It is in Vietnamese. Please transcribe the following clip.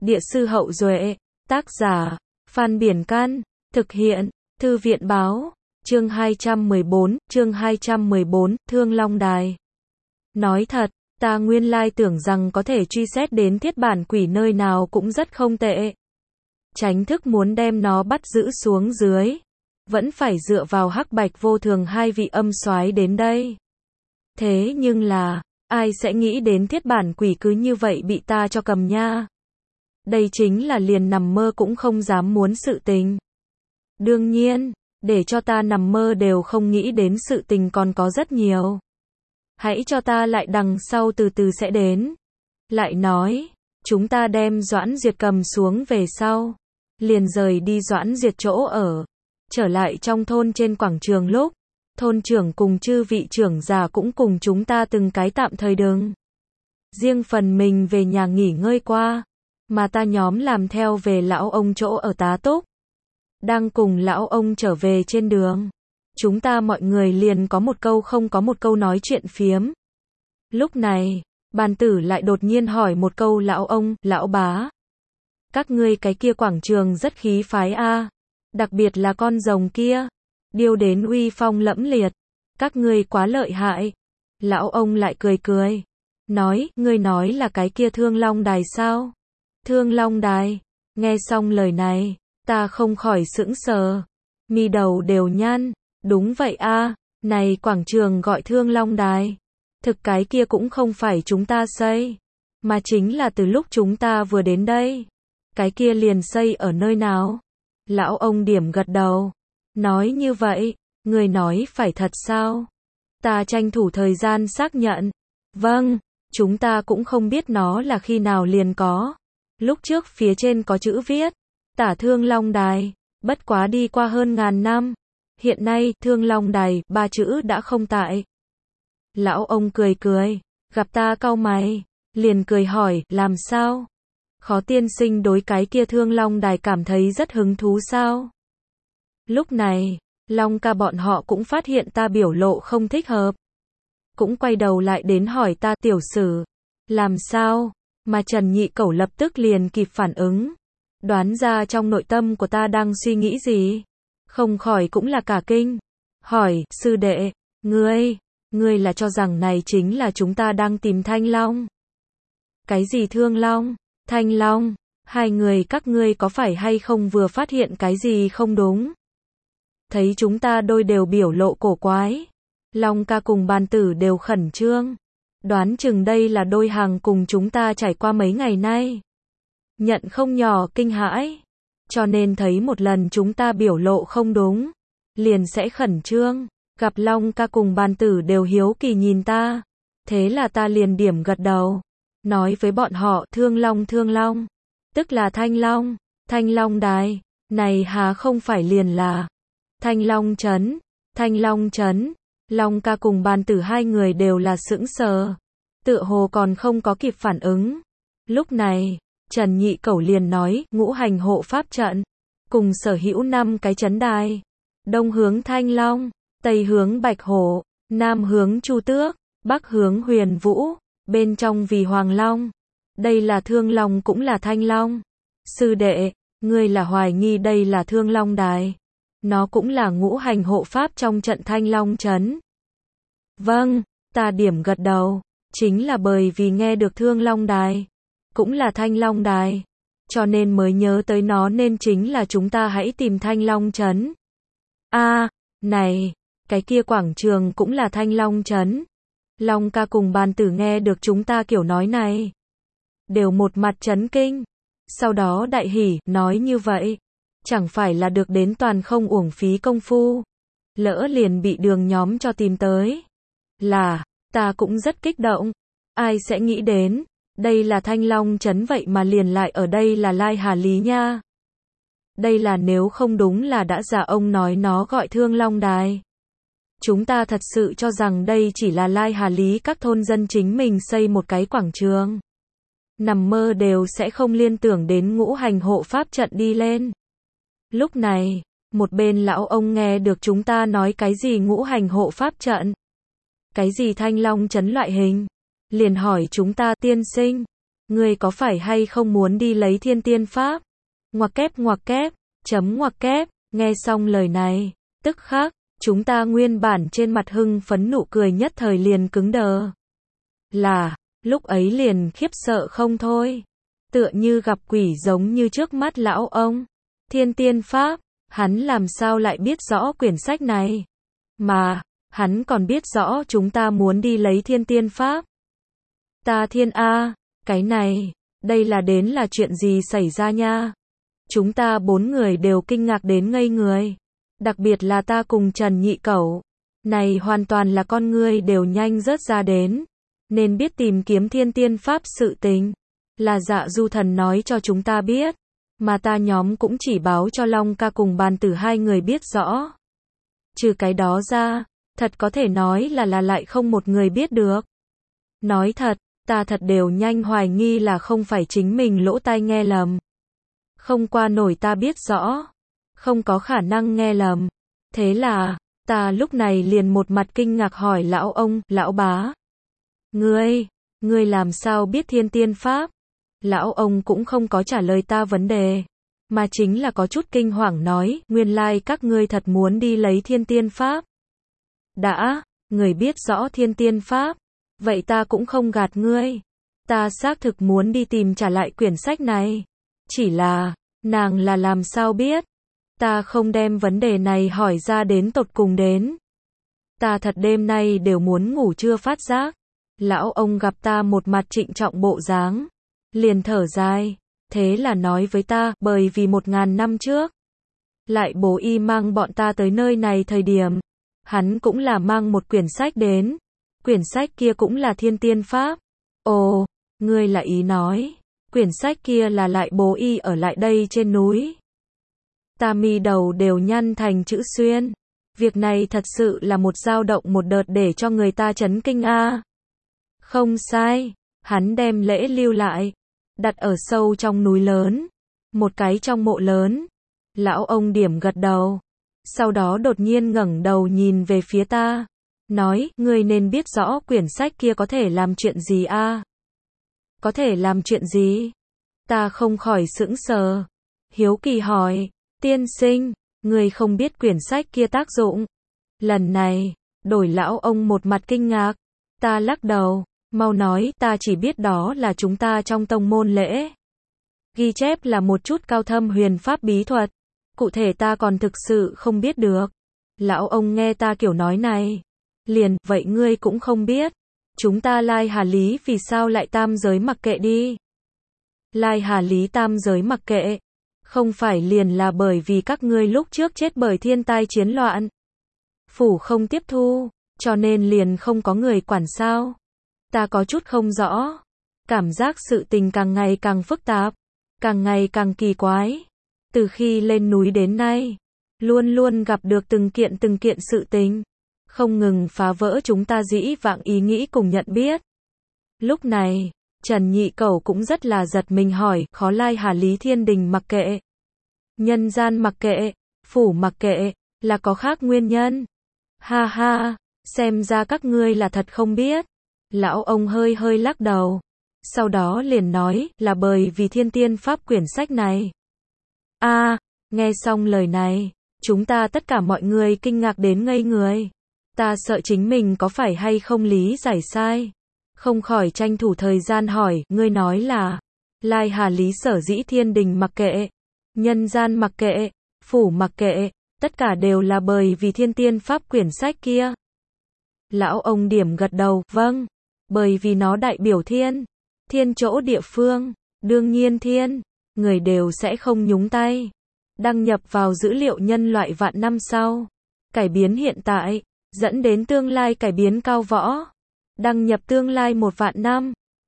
Địa sư Hậu Duệ, tác giả, Phan Biển Can, thực hiện, Thư viện Báo, chương 214, Thương Long Đài. Nói thật, ta nguyên lai tưởng rằng có thể truy xét đến thiết bản quỷ nơi nào cũng rất không tệ. Tránh thức muốn đem nó bắt giữ xuống dưới, vẫn phải dựa vào Hắc Bạch Vô Thường hai vị âm soái đến đây. Thế nhưng là, ai sẽ nghĩ đến thiết bản quỷ cứ như vậy bị ta cho cầm nha. Đây chính là liền nằm mơ cũng không dám muốn sự tình. Đương nhiên, để cho ta nằm mơ đều không nghĩ đến sự tình còn có rất nhiều. Hãy cho ta lại đằng sau từ từ sẽ đến. Lại nói, chúng ta đem Doãn Diệt cầm xuống về sau, liền rời đi Doãn Diệt chỗ ở, trở lại trong thôn trên quảng trường lúc, thôn trưởng cùng chư vị trưởng già cũng cùng chúng ta từng cái tạm thời đừng. Riêng phần mình về nhà nghỉ ngơi qua, mà ta nhóm làm theo về lão ông chỗ ở tá túc. Đang cùng lão ông trở về trên đường, chúng ta mọi người liền có một câu không có một câu nói chuyện phiếm. Lúc này, Bàn Tử lại đột nhiên hỏi một câu lão ông, lão bá. Các ngươi cái kia quảng trường rất khí phái a, đặc biệt là con rồng kia, điêu đến uy phong lẫm liệt. Các ngươi quá lợi hại. Lão ông lại cười cười, nói, ngươi nói là cái kia Thương Long Đài sao? Thương Long Đài. Nghe xong lời này, ta không khỏi sững sờ, mi đầu đều nhăn. Đúng vậy a, này quảng trường gọi Thương Long Đài. Thực cái kia cũng không phải chúng ta xây, mà chính là từ lúc chúng ta vừa đến đây. Cái kia liền xây ở nơi nào? Lão ông điểm gật đầu, nói như vậy, người nói phải thật sao? Ta tranh thủ thời gian xác nhận. Vâng, chúng ta cũng không biết nó là khi nào liền có. Lúc trước phía trên có chữ viết, tả Thương Long Đài, bất quá đi qua hơn ngàn năm. Hiện nay, Thương Long Đài, ba chữ đã không tại. Lão ông cười cười, gặp ta cau mày, liền cười hỏi, làm sao? Khó tiên sinh đối cái kia Thương Long Đài cảm thấy rất hứng thú sao? Lúc này, Long ca bọn họ cũng phát hiện ta biểu lộ không thích hợp. Cũng quay đầu lại đến hỏi ta tiểu sử. Làm sao? Mà Trần Nhị Cẩu lập tức liền kịp phản ứng. Đoán ra trong nội tâm của ta đang suy nghĩ gì. Không khỏi cũng là cả kinh. Hỏi, sư đệ, ngươi là cho rằng này chính là chúng ta đang tìm Thanh Long? Cái gì Thương Long? Thanh Long? Hai người các ngươi có phải hay không vừa phát hiện cái gì không đúng? Thấy chúng ta đôi đều biểu lộ cổ quái. Long ca cùng Bàn Tử đều khẩn trương. Đoán chừng đây là đôi hàng cùng chúng ta trải qua mấy ngày nay. Nhận không nhỏ kinh hãi. Cho nên thấy một lần chúng ta biểu lộ không đúng, liền sẽ khẩn trương. Gặp Long ca cùng Bàn Tử đều hiếu kỳ nhìn ta. Thế là ta liền điểm gật đầu. Nói với bọn họ Thương Long, tức là Thanh Long, Thanh Long Đài, này há không phải liền là Thanh Long Trấn, Thanh Long Trấn. Long ca cùng Bàn Tử hai người đều là sững sờ, tựa hồ còn không có kịp phản ứng. Lúc này, Trần Nhị Cẩu liền nói, ngũ hành hộ pháp trận, cùng sở hữu 5 cái trấn đài, đông hướng Thanh Long, tây hướng Bạch Hổ, nam hướng Chu Tước, bắc hướng Huyền Vũ, bên trong vì Hoàng Long. Đây là Thương Long cũng là Thanh Long. Sư đệ, ngươi là hoài nghi đây là Thương Long Đài. Nó cũng là ngũ hành hộ pháp trong trận Thanh Long Trấn. Vâng, ta điểm gật đầu. Chính là bởi vì nghe được Thương Long Đài, cũng là Thanh Long Đài, cho nên mới nhớ tới nó, nên chính là chúng ta hãy tìm Thanh Long Trấn. A, này, cái kia quảng trường cũng là Thanh Long Trấn. Long ca cùng Bàn Tử nghe được chúng ta kiểu nói này, đều một mặt chấn kinh. Sau đó đại hỉ, nói như vậy, chẳng phải là được đến toàn không uổng phí công phu. Lỡ liền bị Đường nhóm cho tìm tới. Là, ta cũng rất kích động. Ai sẽ nghĩ đến, đây là Thanh Long Trấn vậy mà liền lại ở đây là Lai Hà Lý nha. Đây là nếu không đúng là đã giả ông nói nó gọi Thương Long Đài. Chúng ta thật sự cho rằng đây chỉ là Lai Hà Lý các thôn dân chính mình xây một cái quảng trường. Nằm mơ đều sẽ không liên tưởng đến ngũ hành hộ pháp trận đi lên. Lúc này, một bên lão ông nghe được chúng ta nói cái gì ngũ hành hộ pháp trận, cái gì Thanh Long Trấn loại hình, liền hỏi chúng ta, tiên sinh, ngươi có phải hay không muốn đi lấy thiên tiên pháp? Ngoặc kép, chấm ngoặc kép, nghe xong lời này, tức khắc, chúng ta nguyên bản trên mặt hưng phấn nụ cười nhất thời liền cứng đờ. Lúc ấy liền khiếp sợ không thôi. Tựa như gặp quỷ giống như trước mắt lão ông. Thiên tiên pháp, hắn làm sao lại biết rõ quyển sách này? Mà, hắn còn biết rõ chúng ta muốn đi lấy thiên tiên pháp. Ta thiên A, cái này, đây là đến là chuyện gì xảy ra nha? Chúng ta 4 người đều kinh ngạc đến ngây người. Đặc biệt là ta cùng Trần Nhị Cẩu. Này hoàn toàn là con ngươi đều nhanh rớt ra đến. Nên biết tìm kiếm thiên tiên pháp sự tình. Là Dạ Du Thần nói cho chúng ta biết. Mà ta nhóm cũng chỉ báo cho Long ca cùng Bàn Tử hai người biết rõ. Trừ cái đó ra, thật có thể nói là lại không một người biết được. Nói thật, ta thật đều nhanh hoài nghi là không phải chính mình lỗ tai nghe lầm. Không qua nổi ta biết rõ. Không có khả năng nghe lầm. Thế là, ta lúc này liền một mặt kinh ngạc hỏi lão ông, lão bá. Ngươi làm sao biết thiên tiên pháp? Lão ông cũng không có trả lời ta vấn đề. Mà chính là có chút kinh hoàng nói, nguyên lai các ngươi thật muốn đi lấy thiên tiên pháp. Đã, người biết rõ thiên tiên pháp. Vậy ta cũng không gạt ngươi. Ta xác thực muốn đi tìm trả lại quyển sách này. Chỉ là, nàng là làm sao biết? Ta không đem vấn đề này hỏi ra đến tột cùng đến. Ta thật đêm nay đều muốn ngủ chưa phát giác. Lão ông gặp ta một mặt trịnh trọng bộ dáng. Liền thở dài. Thế là nói với ta, bởi vì 1000 năm trước. Lại bố y mang bọn ta tới nơi này thời điểm. Hắn cũng là mang một quyển sách đến. Quyển sách kia cũng là thiên tiên pháp. Ồ, ngươi là ý nói. Quyển sách kia là lại bố y ở lại đây trên núi. Ta mi đầu đều nhăn thành chữ xuyên. Việc này thật sự là một dao động một đợt để cho người ta chấn kinh a. Không sai, hắn đem lễ lưu lại, đặt ở sâu trong núi lớn, một cái trong mộ lớn. Lão ông điểm gật đầu, sau đó đột nhiên ngẩng đầu nhìn về phía ta, nói, ngươi nên biết rõ quyển sách kia có thể làm chuyện gì a? Có thể làm chuyện gì? Ta không khỏi sững sờ, hiếu kỳ hỏi, tiên sinh, ngươi không biết quyển sách kia tác dụng. Lần này, đổi lão ông một mặt kinh ngạc, ta lắc đầu, mau nói, ta chỉ biết đó là chúng ta trong tông môn lễ. Ghi chép là một chút cao thâm huyền pháp bí thuật, cụ thể ta còn thực sự không biết được. Lão ông nghe ta kiểu nói này, liền, vậy ngươi cũng không biết. Chúng ta Lai Hà Lý vì sao lại tam giới mặc kệ đi? Lai Hà Lý tam giới mặc kệ, không phải liền là bởi vì các ngươi lúc trước chết bởi thiên tai chiến loạn. Phủ không tiếp thu, cho nên liền không có người quản sao? Ta có chút không rõ. Cảm giác sự tình càng ngày càng phức tạp, càng ngày càng kỳ quái. Từ khi lên núi đến nay, luôn luôn gặp được từng kiện sự tình, không ngừng phá vỡ chúng ta dĩ vãng ý nghĩ cùng nhận biết. Lúc này, Trần Nhị Cẩu cũng rất là giật mình hỏi, khó Lai Hà Lý thiên đình mặc kệ, nhân gian mặc kệ, phủ mặc kệ, là có khác nguyên nhân. Ha ha, xem ra các ngươi là thật không biết. Lão ông hơi hơi lắc đầu, sau đó liền nói, là bởi vì thiên tiên pháp quyển sách này. Nghe xong lời này, chúng ta tất cả mọi người kinh ngạc đến ngây người. Ta sợ chính mình có phải hay không lý giải sai. Không khỏi tranh thủ thời gian hỏi, ngươi nói là, Lai Hà Lý sở dĩ thiên đình mặc kệ, nhân gian mặc kệ, phủ mặc kệ, tất cả đều là bởi vì thiên tiên pháp quyển sách kia. Lão ông điểm gật đầu, vâng, bởi vì nó đại biểu thiên chỗ địa phương, đương nhiên người đều sẽ không nhúng tay. Đăng nhập vào dữ liệu nhân loại vạn năm sau, cải biến hiện tại, dẫn đến tương lai cải biến cao võ. Đăng nhập tương lai 1 vạn năm.